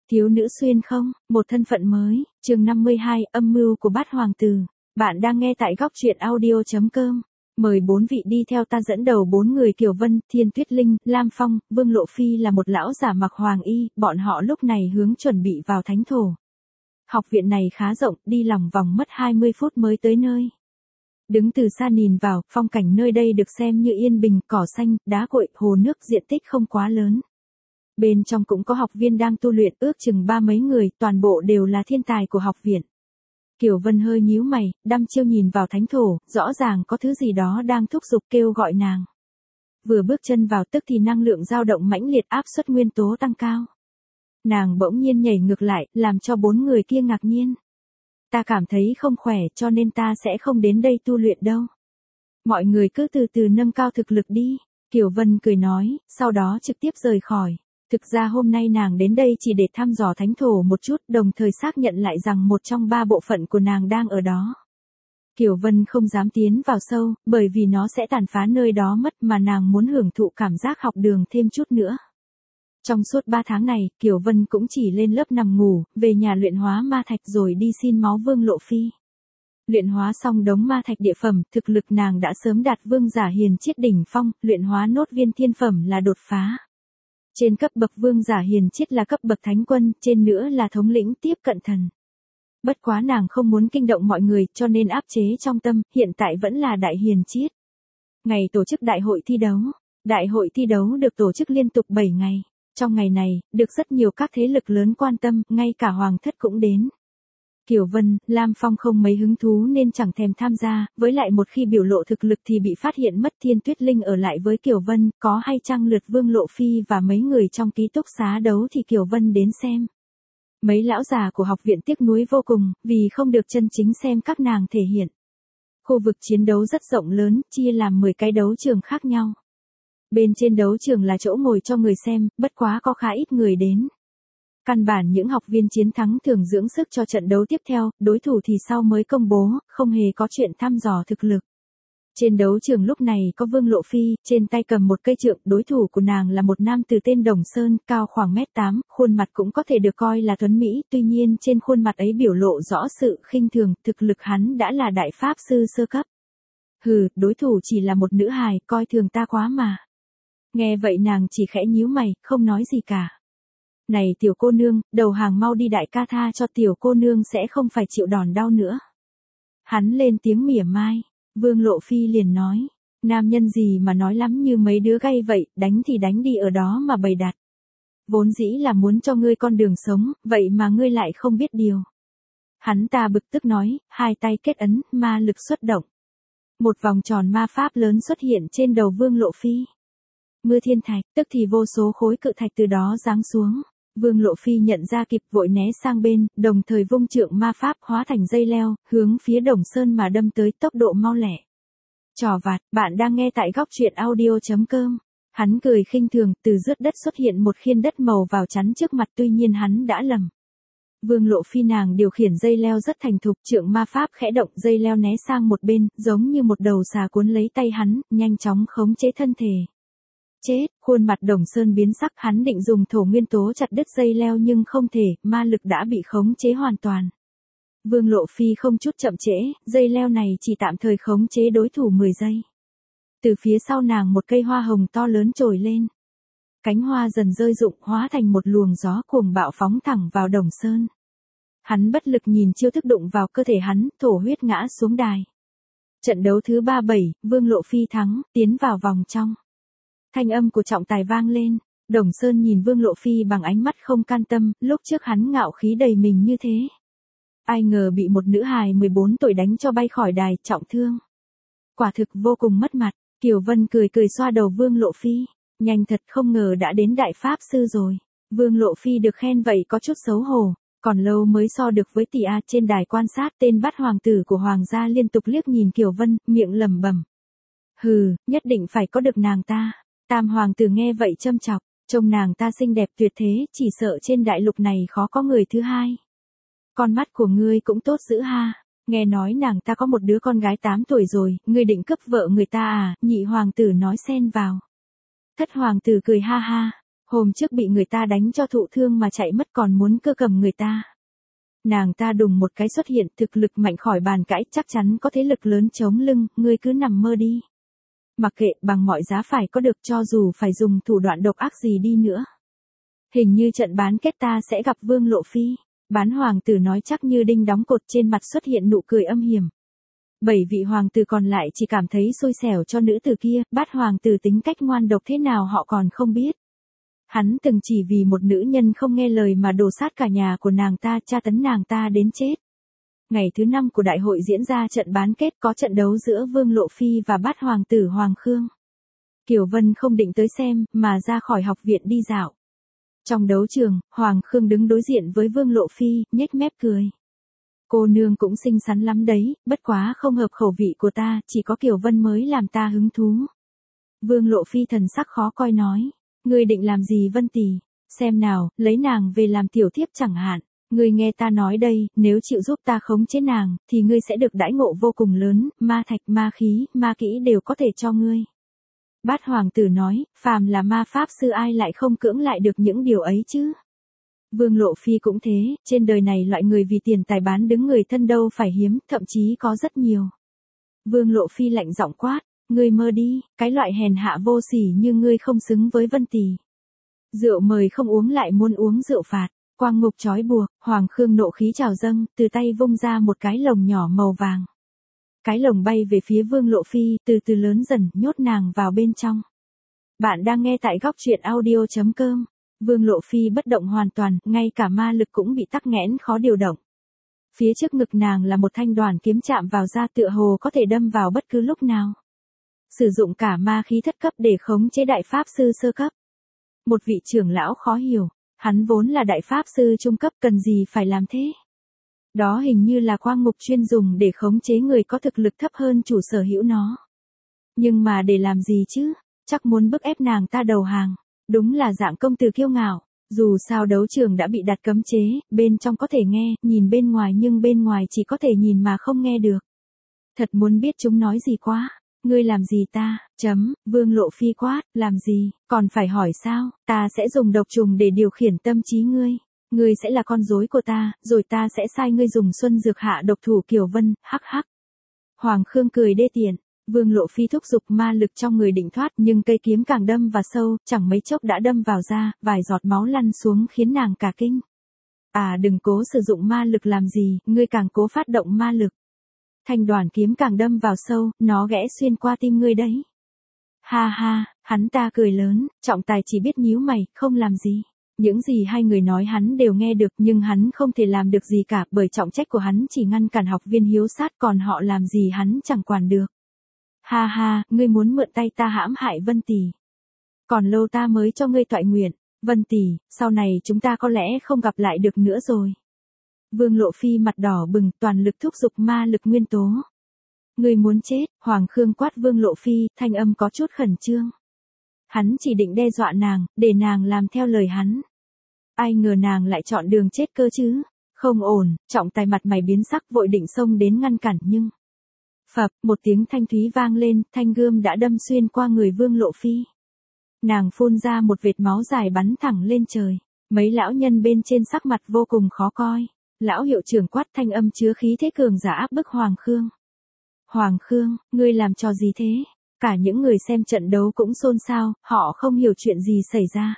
Thiếu nữ xuyên không, một thân phận mới, chương 52, âm mưu của bát hoàng tử. Bạn đang nghe tại góc truyện audio.com. Mời 4 vị đi theo ta dẫn đầu 4 người Kiều Vân, Thiên Tuyết Linh, Lam Phong, Vương Lộ Phi là một lão giả mặc hoàng y, bọn họ lúc này hướng chuẩn bị vào thánh thổ. Học viện này khá rộng, đi lòng vòng mất 20 phút mới tới nơi. Đứng từ xa nhìn vào, phong cảnh nơi đây được xem như yên bình, cỏ xanh, đá cội, hồ nước diện tích không quá lớn. Bên trong cũng có học viên đang tu luyện ước chừng 30 mấy người, toàn bộ đều là thiên tài của học viện. Kiều Vân hơi nhíu mày, đăm chiêu nhìn vào thánh thổ, rõ ràng có thứ gì đó đang thúc giục kêu gọi nàng. Vừa bước chân vào tức thì năng lượng dao động mãnh liệt, áp suất nguyên tố tăng cao. Nàng bỗng nhiên nhảy ngược lại, làm cho 4 người kia ngạc nhiên. Ta cảm thấy không khỏe cho nên ta sẽ không đến đây tu luyện đâu. Mọi người cứ từ từ nâng cao thực lực đi. Kiều Vân cười nói, sau đó trực tiếp rời khỏi. Thực ra hôm nay nàng đến đây chỉ để thăm dò thánh thổ một chút, đồng thời xác nhận lại rằng một trong 3 bộ phận của nàng đang ở đó. Kiều Vân không dám tiến vào sâu, bởi vì nó sẽ tàn phá nơi đó mất, mà nàng muốn hưởng thụ cảm giác học đường thêm chút nữa. Trong suốt 3 tháng này, Kiều Vân cũng chỉ lên lớp nằm ngủ, về nhà luyện hóa ma thạch rồi đi xin máu Vương Lộ Phi. Luyện hóa xong đống ma thạch địa phẩm, thực lực nàng đã sớm đạt vương giả hiền chiết đỉnh phong, luyện hóa nốt viên thiên phẩm là đột phá. Trên cấp bậc vương giả hiền chiết là cấp bậc thánh quân, trên nữa là thống lĩnh tiếp cận thần. Bất quá nàng không muốn kinh động mọi người cho nên áp chế trong tâm, hiện tại vẫn là đại hiền chiết. Ngày tổ chức đại hội thi đấu. Đại hội thi đấu được tổ chức liên tục 7 ngày. Trong ngày này, được rất nhiều các thế lực lớn quan tâm, ngay cả hoàng thất cũng đến. Kiều Vân, Lam Phong không mấy hứng thú nên chẳng thèm tham gia, với lại một khi biểu lộ thực lực thì bị phát hiện mất. Thiên Tuyết Linh ở lại với Kiều Vân, có hay chăng lượt Vương Lộ Phi và mấy người trong ký túc xá đấu thì Kiều Vân đến xem. Mấy lão già của học viện tiếc nuối vô cùng, vì không được chân chính xem các nàng thể hiện. Khu vực chiến đấu rất rộng lớn, chia làm 10 cái đấu trường khác nhau. Bên trên đấu trường là chỗ ngồi cho người xem, bất quá có khá ít người đến. Căn bản những học viên chiến thắng thường dưỡng sức cho trận đấu tiếp theo, đối thủ thì sau mới công bố, không hề có chuyện thăm dò thực lực. Trên đấu trường lúc này có Vương Lộ Phi, trên tay cầm một cây trượng, đối thủ của nàng là một nam từ tên Đồng Sơn, cao khoảng 1m8, khuôn mặt cũng có thể được coi là tuấn mỹ, tuy nhiên trên khuôn mặt ấy biểu lộ rõ sự khinh thường, thực lực hắn đã là đại pháp sư sơ cấp. Hừ, đối thủ chỉ là một nữ hài, coi thường ta quá mà. Nghe vậy nàng chỉ khẽ nhíu mày, không nói gì cả. Này tiểu cô nương, đầu hàng mau đi, đại ca tha cho tiểu cô nương sẽ không phải chịu đòn đau nữa. Hắn lên tiếng mỉa mai. Vương Lộ Phi liền nói, nam nhân gì mà nói lắm như mấy đứa gay vậy, đánh thì đánh đi ở đó mà bày đặt. Vốn dĩ là muốn cho ngươi con đường sống, vậy mà ngươi lại không biết điều. Hắn ta bực tức nói, hai tay kết ấn, ma lực xuất động. Một vòng tròn ma pháp lớn xuất hiện trên đầu Vương Lộ Phi. Mưa thiên thạch, tức thì vô số khối cự thạch từ đó giáng xuống. Vương Lộ Phi nhận ra kịp vội né sang bên, đồng thời vung trượng ma pháp hóa thành dây leo, hướng phía Đồng Sơn mà đâm tới tốc độ mau lẹ. Trò vặt, bạn đang nghe tại góc truyện audio.com. Hắn cười khinh thường, từ rớt đất xuất hiện một khiên đất màu vào chắn trước mặt, tuy nhiên hắn đã lầm. Vương Lộ Phi nàng điều khiển dây leo rất thành thục, trượng ma pháp khẽ động, dây leo né sang một bên, giống như một đầu xà cuốn lấy tay hắn, nhanh chóng khống chế thân thể. Chết, khuôn mặt Đồng Sơn biến sắc, hắn định dùng thổ nguyên tố chặt đứt dây leo nhưng không thể, ma lực đã bị khống chế hoàn toàn. Vương Lộ Phi không chút chậm trễ, dây leo này chỉ tạm thời khống chế đối thủ 10 giây. Từ phía sau nàng một cây hoa hồng to lớn trồi lên. Cánh hoa dần rơi rụng, hóa thành một luồng gió cuồng bạo phóng thẳng vào Đồng Sơn. Hắn bất lực nhìn chiêu thức đụng vào cơ thể hắn, thổ huyết ngã xuống đài. Trận đấu thứ 37, Vương Lộ Phi thắng, tiến vào vòng trong. Thanh âm của trọng tài vang lên, Đồng Sơn nhìn Vương Lộ Phi bằng ánh mắt không can tâm, lúc trước hắn ngạo khí đầy mình như thế. Ai ngờ bị một nữ hài 14 tuổi đánh cho bay khỏi đài, trọng thương. Quả thực vô cùng mất mặt, Kiều Vân cười cười xoa đầu Vương Lộ Phi, nhanh thật, không ngờ đã đến đại pháp sư rồi. Vương Lộ Phi được khen vậy có chút xấu hổ, còn lâu mới so được với tỷ A. Trên đài quan sát, tên bát hoàng tử của hoàng gia liên tục liếc nhìn Kiều Vân, miệng lẩm bẩm. Hừ, nhất định phải có được nàng ta. Tam hoàng tử nghe vậy châm chọc, trông nàng ta xinh đẹp tuyệt thế, chỉ sợ trên đại lục này khó có người thứ hai. Con mắt của ngươi cũng tốt dữ ha, nghe nói nàng ta có một đứa con gái 8 tuổi rồi, ngươi định cướp vợ người ta à? Nhị hoàng tử nói xen vào. Thất hoàng tử cười ha ha, Hôm trước bị người ta đánh cho thụ thương mà chạy mất còn muốn cơ cầm người ta. Nàng ta đùng một cái xuất hiện, thực lực mạnh khỏi bàn cãi, chắc chắn có thế lực lớn chống lưng, ngươi cứ nằm mơ đi. Mặc kệ, bằng mọi giá phải có được, cho dù phải dùng thủ đoạn độc ác gì đi nữa. Hình như trận bán kết ta sẽ gặp Vương Lộ Phi. Bán hoàng tử nói chắc như đinh đóng cột, trên mặt xuất hiện nụ cười âm hiểm. 7 vị hoàng tử còn lại chỉ cảm thấy xui xẻo cho nữ tử kia, Bát hoàng tử tính cách ngoan độc thế nào họ còn không biết. Hắn từng chỉ vì một nữ nhân không nghe lời mà đổ sát cả nhà của nàng ta, tra tấn nàng ta đến chết. Ngày thứ 5 của đại hội diễn ra trận bán kết, có trận đấu giữa Vương Lộ Phi và Bát hoàng tử Hoàng Khương. Kiều Vân không định tới xem, mà ra khỏi học viện đi dạo. Trong đấu trường, Hoàng Khương đứng đối diện với Vương Lộ Phi, nhếch mép cười. Cô nương cũng xinh xắn lắm đấy, bất quá không hợp khẩu vị của ta, chỉ có Kiều Vân mới làm ta hứng thú. Vương Lộ Phi thần sắc khó coi nói. Ngươi định làm gì Vân tỷ? Xem nào, lấy nàng về làm tiểu thiếp chẳng hạn. Ngươi nghe ta nói đây, nếu chịu giúp ta khống chế nàng, thì ngươi sẽ được đãi ngộ vô cùng lớn, ma thạch, ma khí, ma kỹ đều có thể cho ngươi. Bát hoàng tử nói, phàm là ma pháp sư ai lại không cưỡng lại được những điều ấy chứ? Vương Lộ Phi cũng thế, trên đời này loại người vì tiền tài bán đứng người thân đâu phải hiếm, thậm chí có rất nhiều. Vương Lộ Phi lạnh giọng quát, ngươi mơ đi, cái loại hèn hạ vô sỉ như ngươi không xứng với Vân tỷ. Rượu mời không uống lại muốn uống rượu phạt, quang ngục trói buộc, Hoàng Khương nộ khí trào dâng, từ tay vung ra một cái lồng nhỏ màu vàng. Cái lồng bay về phía Vương Lộ Phi, từ từ lớn dần, nhốt nàng vào bên trong. Bạn đang nghe tại góc truyện audio.com. Vương Lộ Phi bất động hoàn toàn, ngay cả ma lực cũng bị tắc nghẽn khó điều động. Phía trước ngực nàng là một thanh đoàn kiếm chạm vào da, tựa hồ có thể đâm vào bất cứ lúc nào. Sử dụng cả ma khí thất cấp để khống chế đại pháp sư sơ cấp. Một vị trưởng lão khó hiểu, hắn vốn là đại pháp sư trung cấp, cần gì phải làm thế? Đó hình như là quang ngục chuyên dùng để khống chế người có thực lực thấp hơn chủ sở hữu nó. Nhưng mà để làm gì chứ? Chắc muốn bức ép nàng ta đầu hàng. Đúng là dạng công tử kiêu ngạo. Dù sao đấu trường đã bị đặt cấm chế, bên trong có thể nghe, nhìn bên ngoài, nhưng bên ngoài chỉ có thể nhìn mà không nghe được. Thật muốn biết chúng nói gì quá. Ngươi làm gì ta? Vương Lộ Phi quát, làm gì? Còn phải hỏi sao? Ta sẽ dùng độc trùng để điều khiển tâm trí ngươi. Ngươi sẽ là con rối của ta, rồi ta sẽ sai ngươi dùng xuân dược hạ độc thủ Kiều Vân, hắc hắc. Hoàng Khương cười đê tiện. Vương Lộ Phi thúc giục ma lực trong người định thoát, nhưng cây kiếm càng đâm vào sâu, chẳng mấy chốc đã đâm vào da, vài giọt máu lăn xuống khiến nàng cả kinh. À đừng cố sử dụng ma lực làm gì, ngươi càng cố phát động ma lực. Thanh đoàn kiếm càng đâm vào sâu, nó ghẽ xuyên qua tim ngươi đấy. Ha ha, hắn ta cười lớn, trọng tài chỉ biết nhíu mày, không làm gì. Những gì hai người nói hắn đều nghe được, nhưng hắn không thể làm được gì cả, bởi trọng trách của hắn chỉ ngăn cản học viên hiếu sát, còn họ làm gì hắn chẳng quản được. Ha ha, ngươi muốn mượn tay ta hãm hại Vân tỷ. Còn lâu ta mới cho ngươi toại nguyện, Vân tỷ, sau này chúng ta có lẽ không gặp lại được nữa rồi. Vương Lộ Phi mặt đỏ bừng, toàn lực thúc giục ma lực nguyên tố. Ngươi muốn chết, Hoàng Khương quát Vương Lộ Phi, thanh âm có chút khẩn trương. Hắn chỉ định đe dọa nàng, để nàng làm theo lời hắn. Ai ngờ nàng lại chọn đường chết cơ chứ. Không ổn, trọng tài mặt mày biến sắc vội định xông đến ngăn cản nhưng... Phập, một tiếng thanh thúy vang lên, thanh gươm đã đâm xuyên qua người Vương Lộ Phi. Nàng phun ra một vệt máu dài bắn thẳng lên trời. Mấy lão nhân bên trên sắc mặt vô cùng khó coi. Lão hiệu trưởng quát, thanh âm chứa khí thế cường giả áp bức Hoàng Khương. Hoàng Khương, ngươi làm trò gì thế? Cả những người xem trận đấu cũng xôn xao, họ không hiểu chuyện gì xảy ra.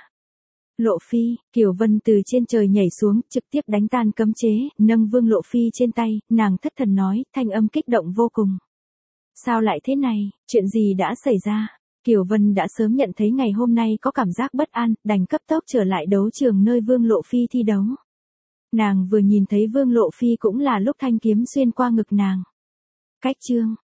Lộ Phi, Kiều Vân từ trên trời nhảy xuống, trực tiếp đánh tan cấm chế, nâng Vương Lộ Phi trên tay, nàng thất thần nói, thanh âm kích động vô cùng. Sao lại thế này, chuyện gì đã xảy ra? Kiều Vân đã sớm nhận thấy ngày hôm nay có cảm giác bất an, đành cấp tốc trở lại đấu trường nơi Vương Lộ Phi thi đấu. Nàng vừa nhìn thấy Vương Lộ Phi cũng là lúc thanh kiếm xuyên qua ngực nàng. Cách chương,